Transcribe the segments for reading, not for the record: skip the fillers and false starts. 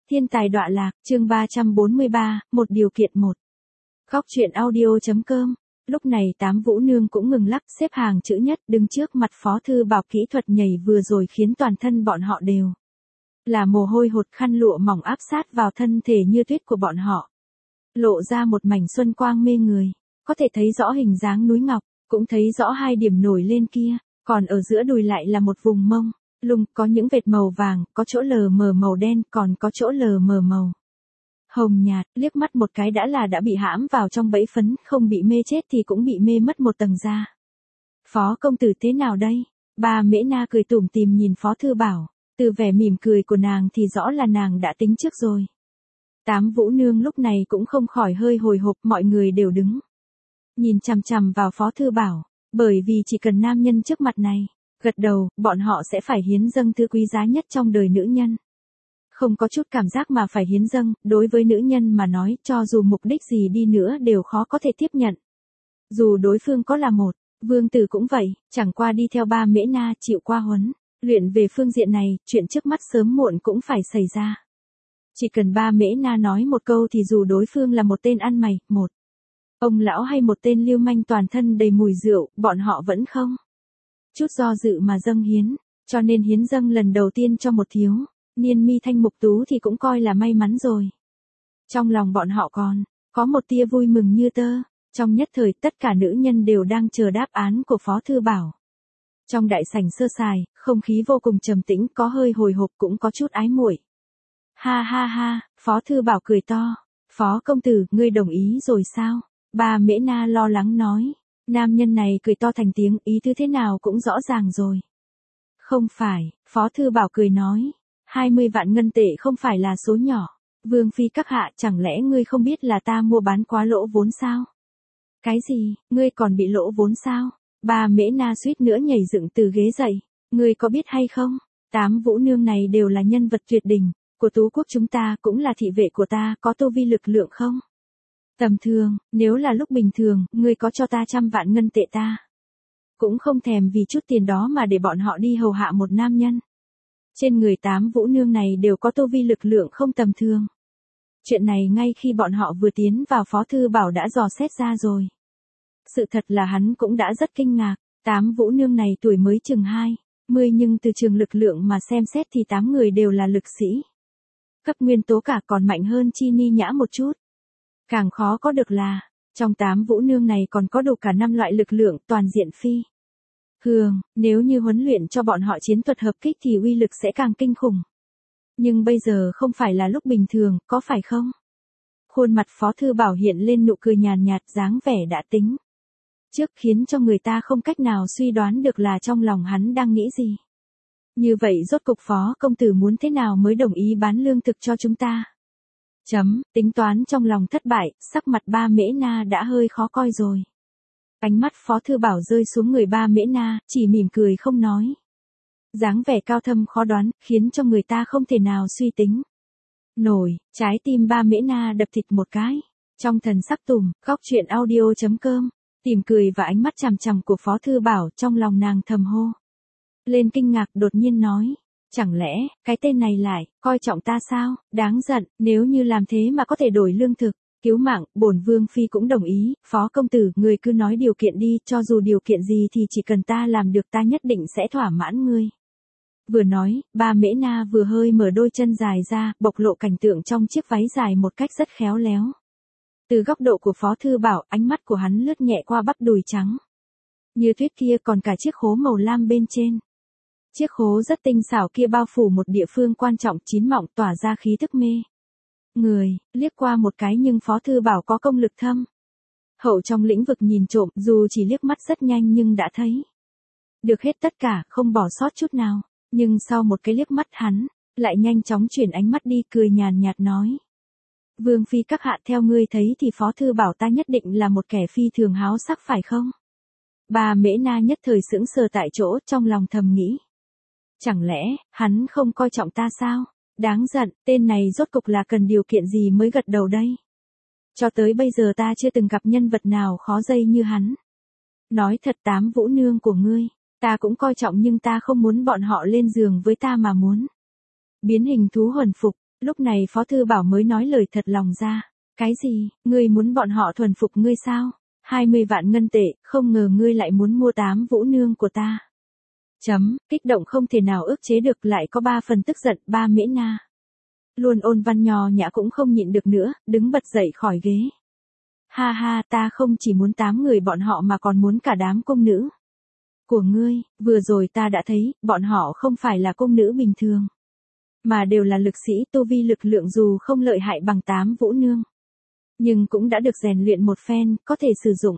Thiên tài đọa lạc, chương 343, một điều kiện một. Góc truyện audio.com. Lúc này Tám Vũ Nương cũng ngừng lắc xếp hàng chữ nhất đứng trước mặt Phó Thư Bảo, kỹ thuật nhảy vừa rồi khiến toàn thân bọn họ đều là mồ hôi hột, khăn lụa mỏng áp sát vào thân thể như tuyết của bọn họ. Lộ ra một mảnh xuân quang mê người, có thể thấy rõ hình dáng núi ngọc, cũng thấy rõ hai điểm nổi lên kia, còn ở giữa đùi lại là một vùng mông lung có những vệt màu vàng, có chỗ lờ mờ màu đen, còn có chỗ lờ mờ màu hồng nhạt, liếc mắt một cái đã bị hãm vào trong bẫy phấn, không bị mê chết thì cũng bị mê mất một tầng da. Phó công tử thế nào đây? Bà Mễ Na cười tủm tỉm nhìn Phó Thư Bảo, từ vẻ mỉm cười của nàng thì rõ là nàng đã tính trước rồi. Tám Vũ Nương lúc này cũng không khỏi hơi hồi hộp, mọi người đều đứng nhìn chằm chằm vào Phó Thư Bảo, bởi vì chỉ cần nam nhân trước mặt này gật đầu, bọn họ sẽ phải hiến dâng thứ quý giá nhất trong đời nữ nhân. Không có chút cảm giác mà phải hiến dâng, đối với nữ nhân mà nói, cho dù mục đích gì đi nữa đều khó có thể tiếp nhận. Dù đối phương có là một vương tử cũng vậy, chẳng qua đi theo ba Mễ Na chịu qua huấn luyện về phương diện này, chuyện trước mắt sớm muộn cũng phải xảy ra. Chỉ cần ba Mễ Na nói một câu thì dù đối phương là một tên ăn mày, một ông lão hay một tên lưu manh toàn thân đầy mùi rượu, bọn họ vẫn không chút do dự mà dâng hiến, cho nên hiến dâng lần đầu tiên cho một thiếu niên mi thanh mục tú thì cũng coi là may mắn rồi. Trong lòng bọn họ còn có một tia vui mừng như tơ, trong nhất thời tất cả nữ nhân đều đang chờ đáp án của Phó Thư Bảo. Trong đại sảnh sơ sài, không khí vô cùng trầm tĩnh, có hơi hồi hộp cũng có chút ái muội. Ha ha ha, Phó Thư Bảo cười to, Phó công tử, ngươi đồng ý rồi sao? Bà Mễ Na lo lắng nói. Nam nhân này cười to thành tiếng, ý tứ thế nào cũng rõ ràng rồi. Không phải, Phó Thư Bảo cười nói, 20 vạn ngân tệ không phải là số nhỏ. Vương phi các hạ, chẳng lẽ ngươi không biết là ta mua bán quá lỗ vốn sao? Cái gì, ngươi còn bị lỗ vốn sao? Bà Mễ Na suýt nữa nhảy dựng từ ghế dậy. Ngươi có biết hay không? Tám Vũ Nương này đều là nhân vật tuyệt đỉnh của Tú quốc chúng ta, cũng là thị vệ của ta, có tu vi lực lượng không? Tầm thường, nếu là lúc bình thường, ngươi có cho ta 100 vạn ngân tệ ta cũng không thèm vì chút tiền đó mà để bọn họ đi hầu hạ một nam nhân. Trên người Tám Vũ Nương này đều có tu vi lực lượng không tầm thường. Chuyện này ngay khi bọn họ vừa tiến vào Phó Thư Bảo đã dò xét ra rồi. Sự thật là hắn cũng đã rất kinh ngạc, Tám Vũ Nương này tuổi mới chừng 20, nhưng từ trường lực lượng mà xem xét thì 8 người đều là lực sĩ cấp nguyên tố cả, còn mạnh hơn Chi Ni Nhã một chút. Càng khó có được là, trong 8 Vũ Nương này còn có đủ cả 5 loại lực lượng toàn diện phi thường, nếu như huấn luyện cho bọn họ chiến thuật hợp kích thì uy lực sẽ càng kinh khủng. Nhưng bây giờ không phải là lúc bình thường, có phải không? Khuôn mặt Phó Thư Bảo hiện lên nụ cười nhàn nhạt, dáng vẻ đã tính trước, khiến cho người ta không cách nào suy đoán được là trong lòng hắn đang nghĩ gì. Như vậy rốt cục Phó công tử muốn thế nào mới đồng ý bán lương thực cho chúng ta? Tính toán trong lòng thất bại, sắc mặt ba Mễ Na đã hơi khó coi rồi. Ánh mắt Phó Thư Bảo rơi xuống người ba Mễ Na, chỉ mỉm cười không nói. Dáng vẻ cao thâm khó đoán, khiến cho người ta không thể nào suy tính nổi. Trái tim ba Mễ Na đập thịt một cái. Trong thần sắc tủm, góc truyện audio.com, tìm cười và ánh mắt chằm chằm của Phó Thư Bảo, trong lòng nàng thầm hô lên kinh ngạc, đột nhiên nói. Chẳng lẽ, cái tên này lại coi trọng ta sao? Đáng giận, nếu như làm thế mà có thể đổi lương thực cứu mạng, bổn vương phi cũng đồng ý. Phó công tử, người cứ nói điều kiện đi, cho dù điều kiện gì thì chỉ cần ta làm được ta nhất định sẽ thỏa mãn ngươi. Vừa nói, ba Mễ Na vừa hơi mở đôi chân dài ra, bộc lộ cảnh tượng trong chiếc váy dài một cách rất khéo léo. Từ góc độ của Phó Thư Bảo, ánh mắt của hắn lướt nhẹ qua bắp đùi trắng như tuyết kia, còn cả chiếc khố màu lam bên trên. Chiếc khố rất tinh xảo kia bao phủ một địa phương quan trọng chín mọng, tỏa ra khí thức mê người, liếc qua một cái nhưng Phó Thư Bảo có công lực thâm hậu trong lĩnh vực nhìn trộm, dù chỉ liếc mắt rất nhanh nhưng đã thấy được hết tất cả, không bỏ sót chút nào. Nhưng sau một cái liếc mắt hắn lại nhanh chóng chuyển ánh mắt đi, cười nhàn nhạt nói. Vương phi các hạ, theo ngươi thấy thì Phó Thư Bảo ta nhất định là một kẻ phi thường háo sắc phải không? Bà Mễ Na nhất thời sững sờ tại chỗ, trong lòng thầm nghĩ. Chẳng lẽ, hắn không coi trọng ta sao? Đáng giận, tên này rốt cục là cần điều kiện gì mới gật đầu đây? Cho tới bây giờ ta chưa từng gặp nhân vật nào khó dây như hắn. Nói thật, 8 Vũ Nương của ngươi ta cũng coi trọng, nhưng ta không muốn bọn họ lên giường với ta mà muốn biến hình thú huần phục. Lúc này Phó Thư Bảo mới nói lời thật lòng ra. Cái gì, ngươi muốn bọn họ thuần phục ngươi sao? 20 vạn ngân tệ, không ngờ ngươi lại muốn mua 8 vũ nương của ta. Kích động không thể nào ức chế được, lại có 3 phần tức giận. Ba Mễ Na luôn ôn văn nho nhã cũng không nhịn được nữa, đứng bật dậy khỏi ghế. Ha ha, ta không chỉ muốn 8 người bọn họ mà còn muốn cả đám cung nữ của ngươi. Vừa rồi ta đã thấy, bọn họ không phải là cung nữ bình thường, mà đều là lực sĩ tu vi lực lượng, dù không lợi hại bằng 8 vũ nương, nhưng cũng đã được rèn luyện một phen, có thể sử dụng.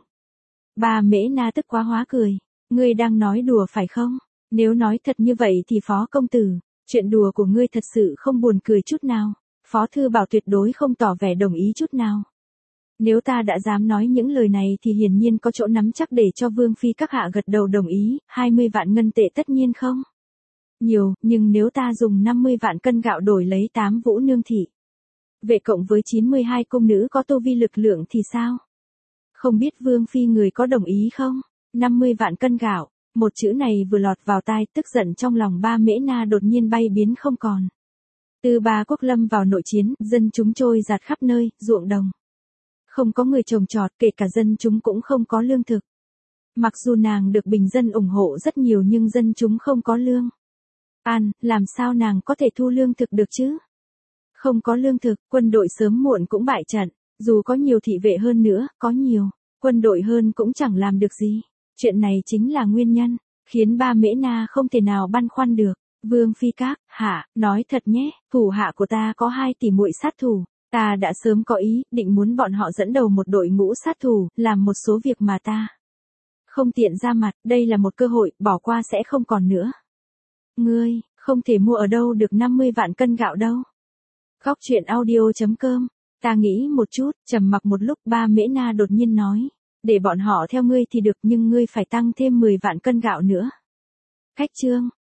Ba Mễ Na tức quá hóa cười. Ngươi đang nói đùa phải không? Nếu nói thật như vậy thì Phó công tử, chuyện đùa của ngươi thật sự không buồn cười chút nào. Phó Thư Bảo tuyệt đối không tỏ vẻ đồng ý chút nào. Nếu ta đã dám nói những lời này thì hiển nhiên có chỗ nắm chắc để cho Vương Phi các hạ gật đầu đồng ý. 20 vạn ngân tệ tất nhiên không nhiều, nhưng nếu ta dùng 50 vạn cân gạo đổi lấy 8 vũ nương thị vệ cộng với 92 cung nữ có tu vi lực lượng thì sao? Không biết Vương Phi người có đồng ý không? 50 vạn cân gạo, một chữ này vừa lọt vào tai, tức giận trong lòng Ba Mễ Na đột nhiên bay biến không còn. Từ Ba Quốc lâm vào nội chiến, dân chúng trôi dạt khắp nơi, ruộng đồng không có người trồng trọt, kể cả dân chúng cũng không có lương thực. Mặc dù nàng được bình dân ủng hộ rất nhiều nhưng dân chúng không có lương ăn, làm sao nàng có thể thu lương thực được chứ? Không có lương thực, quân đội sớm muộn cũng bại trận. Dù có nhiều thị vệ hơn nữa, có nhiều quân đội hơn cũng chẳng làm được gì. Chuyện này chính là nguyên nhân khiến Ba Mễ Na không thể nào băn khoăn được. Vương Phi các hạ, nói thật nhé, thủ hạ của ta có 2 tỷ muội sát thủ. Ta đã sớm có ý định muốn bọn họ dẫn đầu một đội ngũ sát thủ, làm một số việc mà ta không tiện ra mặt. Đây là một cơ hội, bỏ qua sẽ không còn nữa. Ngươi không thể mua ở đâu được 50 vạn cân gạo đâu. Góc truyện audio.com. Ta nghĩ một chút, trầm mặc một lúc. Ba Mễ Na đột nhiên nói, để bọn họ theo ngươi thì được, nhưng ngươi phải tăng thêm 10 vạn cân gạo nữa. Khách trương,